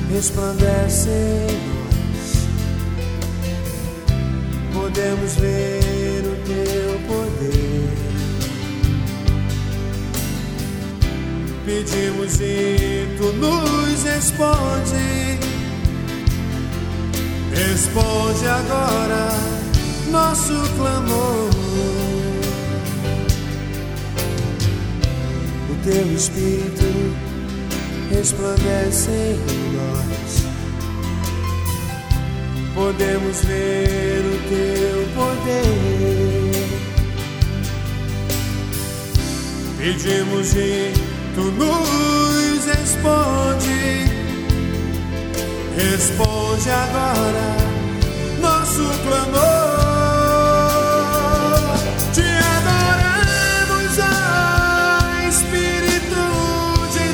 resplandece em nós. Podemos ver o teu poder. Pedimos e tu nos responde. Responde agora nosso clamor. O teu Espírito resplandece em nós. Podemos ver o teu poder. Pedimos e tu nos responde. Responde agora nosso clamor. Te adoramos, ó Espírito de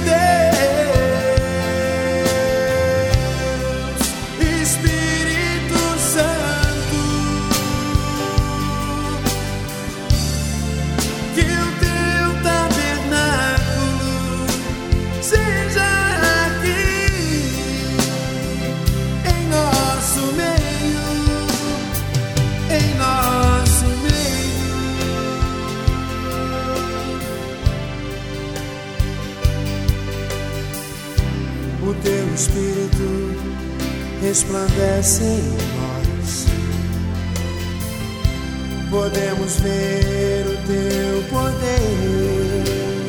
Deus, Espírito Santo, que o teu tabernáculo seja o teu Espírito resplandece em nós. Podemos ver o teu poder.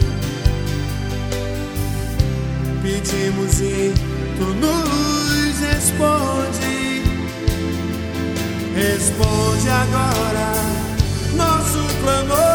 Pedimos e tu nos responde. Responde agora nosso clamor.